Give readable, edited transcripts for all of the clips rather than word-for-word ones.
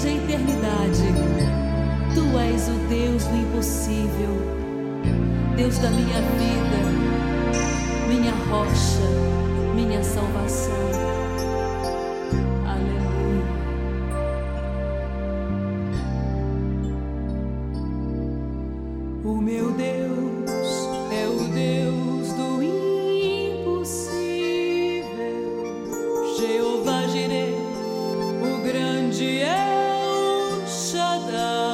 desde a eternidade. Tu és o Deus do impossível, Deus da minha vida, minha rocha, minha salvação. Aleluia. O meu Deus é o Deus do impossível, Jeová Jireh, o grande El Shaddai,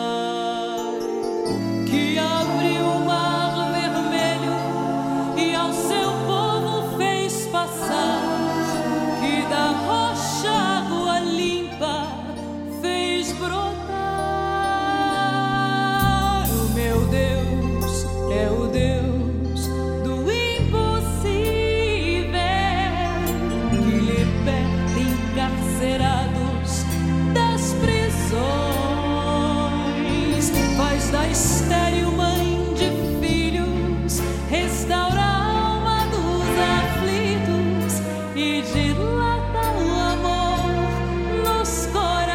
que abriu o mar vermelho e ao seu povo fez passar, que da rocha água limpa fez brotar. O meu Deus é o Deus do impossível, que liberta encarcerados das prisões, faz da estéril mãe de filhos, restaura a alma dos aflitos e dilata o amor nos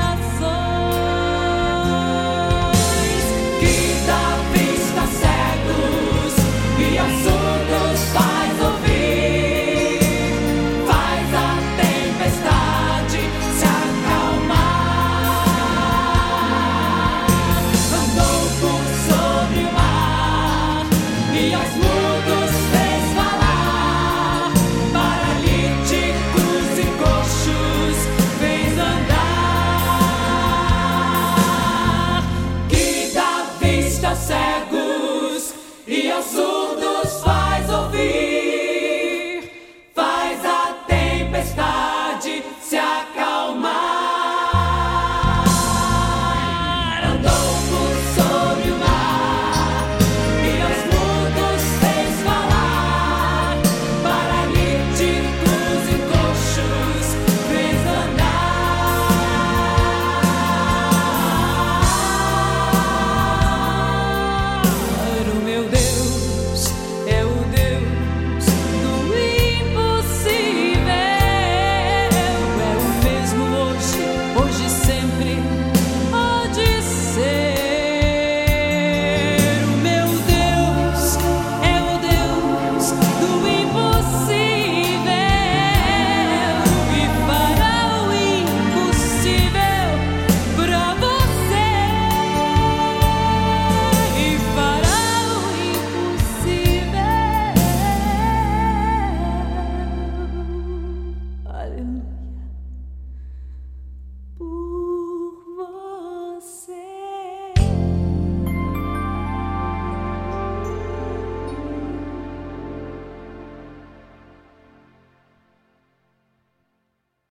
corações, que dá vista a cegos e aos surdos faz ouvir, faz a tempestade se acalmar, andou por sobre o mar e aos mudos fez falar, paralíticos e coxos fez andar, que dá vista aos cegos e aos surdos